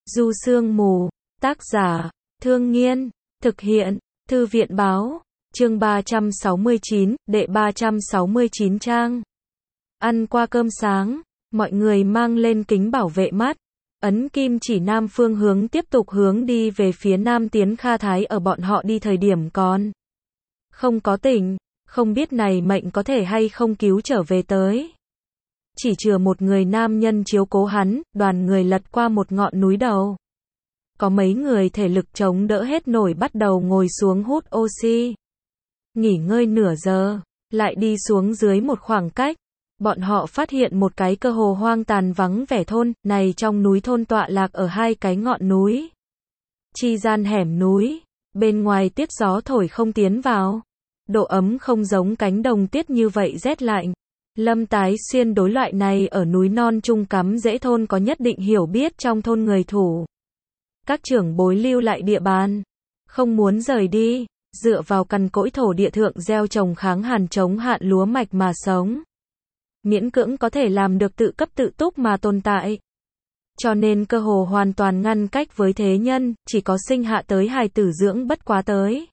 Du Sương Mù, tác giả, Thương Nghiên, thực hiện, Thư viện Báo, chương 369, đệ 369 trang. Ăn qua cơm sáng, mọi người mang lên kính bảo vệ mắt, ấn kim chỉ nam phương hướng tiếp tục hướng đi về phía nam tiến. Kha Thái ở bọn họ đi thời điểm còn không có tỉnh, không biết này mệnh có thể hay không cứu trở về tới. Chỉ chừa một người nam nhân chiếu cố hắn, đoàn người lật qua một ngọn núi đầu. Có mấy người thể lực chống đỡ hết nổi bắt đầu ngồi xuống hút oxy. Nghỉ ngơi nửa giờ, lại đi xuống dưới một khoảng cách. Bọn họ phát hiện một cái cơ hồ hoang tàn vắng vẻ thôn, này trong núi thôn tọa lạc ở hai cái ngọn núi. Chi gian hẻm núi, bên ngoài tiết gió thổi không tiến vào. Độ ấm không giống cánh đồng tiết như vậy rét lạnh. Lâm Tái Xuyên đối loại này ở núi non trung cắm rễ thôn có nhất định hiểu biết trong thôn người thủ. Các trưởng bối lưu lại địa bàn, không muốn rời đi, dựa vào cằn cỗi thổ địa thượng gieo trồng kháng hàn chống hạn lúa mạch mà sống. Miễn cưỡng có thể làm được tự cấp tự túc mà tồn tại. Cho nên cơ hồ hoàn toàn ngăn cách với thế nhân, chỉ có sinh hạ tới hài tử dưỡng bất quá tới.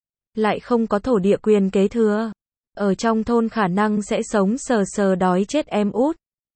Lại không có thổ địa quyền kế thừa. Ở trong thôn khả năng sẽ sống sờ sờ đói chết em út.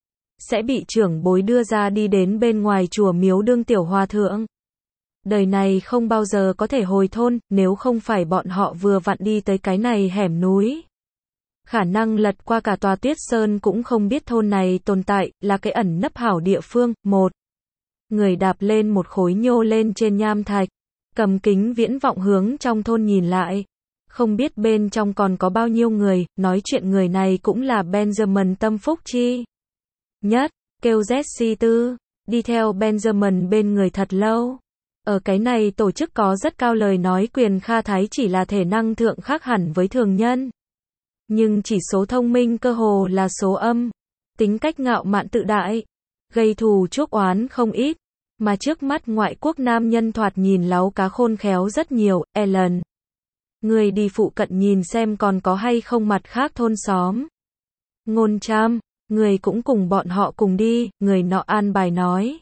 Sẽ bị trưởng bối đưa ra đi đến bên ngoài chùa miếu đương tiểu hòa thượng. Đời này không bao giờ có thể hồi thôn, nếu không phải bọn họ vừa vặn đi tới cái này hẻm núi. Khả năng lật qua cả tòa Tuyết Sơn cũng không biết thôn này tồn tại, là cái ẩn nấp hảo địa phương. Một người đạp lên một khối nhô lên trên nham thạch, cầm kính viễn vọng hướng trong thôn nhìn lại. Không biết bên trong còn có bao nhiêu người, nói chuyện người này cũng là Benjamin tâm phúc chi nhất, kêu Jesse4, đi theo Benjamin bên người thật lâu. Ở cái này tổ chức có rất cao lời nói quyền. Kha Thái chỉ là thể năng thượng khác hẳn với thường nhân. Nhưng chỉ số thông minh cơ hồ là số âm. Tính cách ngạo mạn tự đại, gây thù chuốc oán không ít. Mà trước mắt ngoại quốc nam nhân thoạt nhìn láu cá khôn khéo rất nhiều. Ellen, người đi phụ cận nhìn xem còn có hay không mặt khác thôn xóm. Ngôn Trâm, người cũng cùng bọn họ cùng đi, người nọ an bài nói.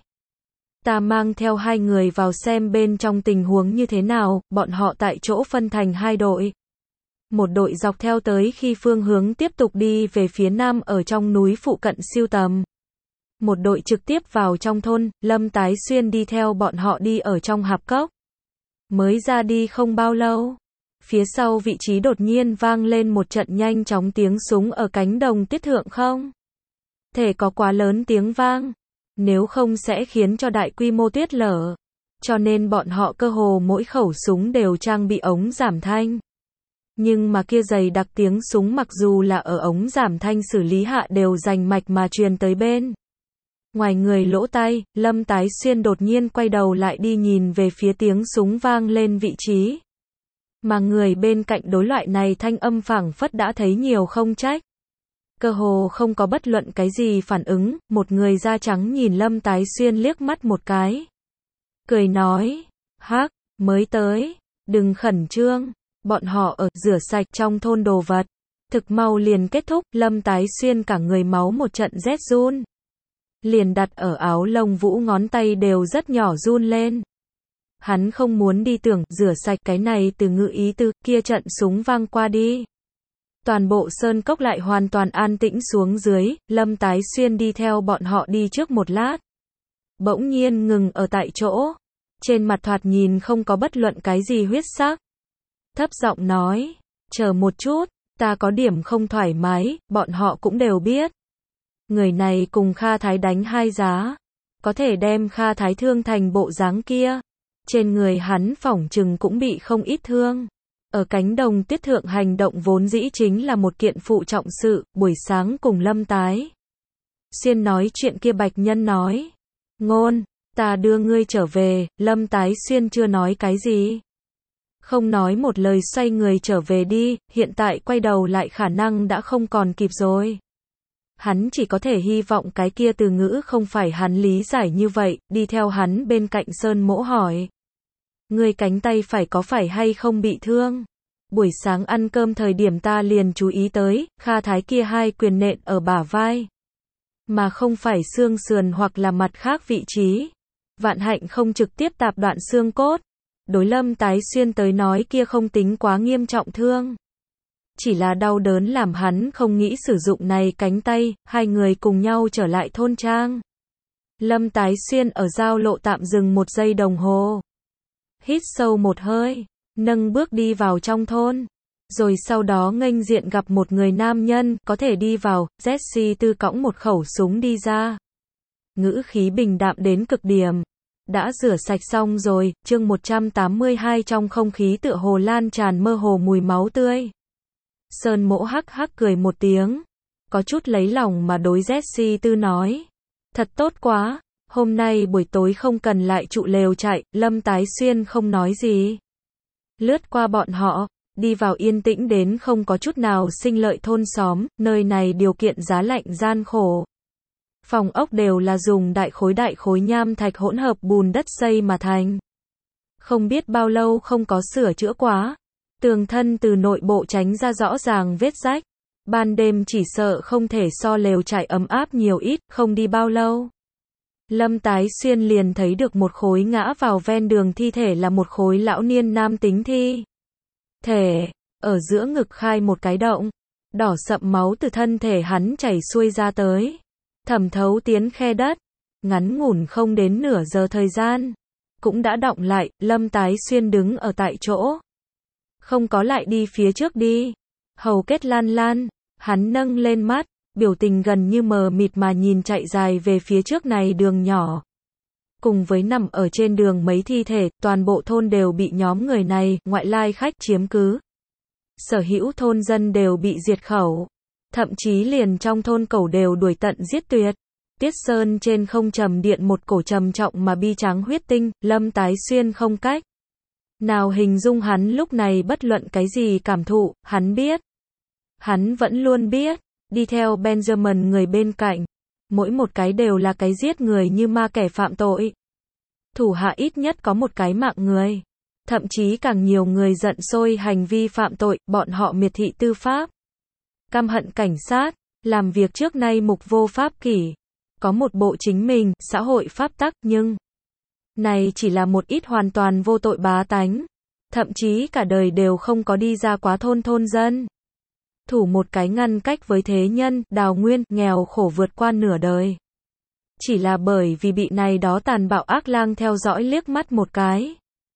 Ta mang theo hai người vào xem bên trong tình huống như thế nào. Bọn họ tại chỗ phân thành hai đội. Một đội dọc theo tới khi phương hướng tiếp tục đi về phía nam ở trong núi phụ cận siêu tầm. Một đội trực tiếp vào trong thôn. Lâm Tái Xuyên đi theo bọn họ đi ở trong hạp cốc. Mới ra đi không bao lâu, phía sau vị trí đột nhiên vang lên một trận nhanh chóng tiếng súng ở cánh đồng tiết thượng không thể có quá lớn tiếng vang, nếu không sẽ khiến cho đại quy mô tuyết lở. Cho nên bọn họ cơ hồ mỗi khẩu súng đều trang bị ống giảm thanh. Nhưng mà kia dày đặc tiếng súng mặc dù là ở ống giảm thanh xử lý hạ đều rành mạch mà truyền tới bên ngoài người lỗ tai. Lâm Tái Xuyên đột nhiên quay đầu lại đi nhìn về phía tiếng súng vang lên vị trí. Mà người bên cạnh đối loại này thanh âm phảng phất đã thấy nhiều không trách. Cơ hồ không có bất luận cái gì phản ứng. Một người da trắng nhìn Lâm Tái Xuyên liếc mắt một cái, cười nói, hắc, mới tới, đừng khẩn trương, bọn họ ở rửa sạch trong thôn đồ vật, thực mau liền kết thúc. Lâm Tái Xuyên cả người máu một trận rét run, liền đặt ở áo lông vũ ngón tay đều rất nhỏ run lên. Hắn không muốn đi tưởng rửa sạch cái này từ ngữ ý từ kia trận súng vang qua đi. Toàn bộ sơn cốc lại hoàn toàn an tĩnh xuống dưới. Lâm Tái Xuyên đi theo bọn họ đi trước một lát, bỗng nhiên ngừng ở tại chỗ. Trên mặt thoạt nhìn không có bất luận cái gì huyết sắc. Thấp giọng nói, chờ một chút, ta có điểm không thoải mái. Bọn họ cũng đều biết. Người này cùng Kha Thái đánh hai giá. Có thể đem Kha Thái thương thành bộ dáng kia. Trên người hắn phỏng chừng cũng bị không ít thương. Ở cánh đồng tiết thượng hành động vốn dĩ chính là một kiện phụ trọng sự. Buổi sáng cùng Lâm Tái Xuyên nói chuyện kia bạch nhân nói, Ngôn, ta đưa ngươi trở về. Lâm Tái Xuyên chưa nói cái gì, không nói một lời xoay người trở về đi. Hiện tại quay đầu lại khả năng đã không còn kịp rồi. Hắn chỉ có thể hy vọng cái kia từ ngữ không phải hắn lý giải như vậy. Đi theo hắn bên cạnh Sơn Mỗ hỏi, ngươi cánh tay có phải hay không bị thương? Buổi sáng ăn cơm thời điểm ta liền chú ý tới, Kha Thái kia hai quyền nện ở bả vai, mà không phải xương sườn hoặc là mặt khác vị trí. Vạn hạnh không trực tiếp tạp đoạn xương cốt. Đối Lâm Tái Xuyên tới nói kia không tính quá nghiêm trọng thương. Chỉ là đau đớn làm hắn không nghĩ sử dụng này cánh tay, hai người cùng nhau trở lại thôn trang. Lâm Tái Xuyên ở giao lộ tạm dừng 1 giây đồng hồ. Hít sâu một hơi, nâng bước đi vào trong thôn. Rồi sau đó nghênh diện gặp một người nam nhân, có thể đi vào, Jesse Tư cõng một khẩu súng đi ra. Ngữ khí bình đạm đến cực điểm. Đã rửa sạch xong rồi, chương 182 trong không khí tựa hồ lan tràn mơ hồ mùi máu tươi. Sơn Mỗ hắc hắc cười một tiếng. Có chút lấy lòng mà đối Jesse Tư nói. Thật tốt quá, hôm nay buổi tối không cần lại trụ lều trại, Lâm Tái Xuyên không nói gì. Lướt qua bọn họ, đi vào yên tĩnh đến không có chút nào sinh lợi thôn xóm, nơi này điều kiện giá lạnh gian khổ. Phòng ốc đều là dùng đại khối nham thạch hỗn hợp bùn đất xây mà thành. Không biết bao lâu không có sửa chữa quá. Tường thân từ nội bộ tránh ra rõ ràng vết rách. Ban đêm chỉ sợ không thể so lều trại ấm áp nhiều ít, không đi bao lâu. Lâm Tái Xuyên liền thấy được một khối ngã vào ven đường thi thể là một khối lão niên nam tính thi thể, ở giữa ngực khai một cái động, đỏ sậm máu từ thân thể hắn chảy xuôi ra tới, thẩm thấu tiến khe đất, ngắn ngủn không đến nửa giờ thời gian, cũng đã đọng lại. Lâm Tái Xuyên đứng ở tại chỗ, không có lại đi phía trước đi, hầu kết lan lan, hắn nâng lên mắt, biểu tình gần như mờ mịt mà nhìn chạy dài về phía trước này đường nhỏ. Cùng với nằm ở trên đường mấy thi thể, toàn bộ thôn đều bị nhóm người này, ngoại lai khách chiếm cứ. Sở hữu thôn dân đều bị diệt khẩu. Thậm chí liền trong thôn cẩu đều đuổi tận giết tuyệt. Tiết Sơn trên không trầm điện một cổ trầm trọng mà bi trắng huyết tinh, Lâm Tái Xuyên không cách nào hình dung hắn lúc này bất luận cái gì cảm thụ, hắn biết. Hắn vẫn luôn biết, đi theo Benjamin người bên cạnh, mỗi một cái đều là cái giết người như ma kẻ phạm tội. Thủ hạ ít nhất có một cái mạng người. Thậm chí càng nhiều người giận sôi hành vi phạm tội, bọn họ miệt thị tư pháp. Căm hận cảnh sát, làm việc trước nay mục vô pháp kỷ. Có một bộ chính mình, xã hội pháp tắc, nhưng này chỉ là một ít hoàn toàn vô tội bá tánh. Thậm chí cả đời đều không có đi ra quá thôn dân. Thủ một cái ngăn cách với thế nhân, Đào Nguyên, nghèo khổ vượt qua nửa đời. Chỉ là bởi vì bị này đó tàn bạo ác lang theo dõi liếc mắt một cái.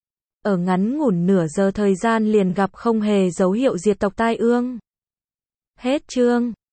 Ở ngắn ngủn nửa giờ thời gian liền gặp không hề dấu hiệu diệt tộc tai ương. Hết chương.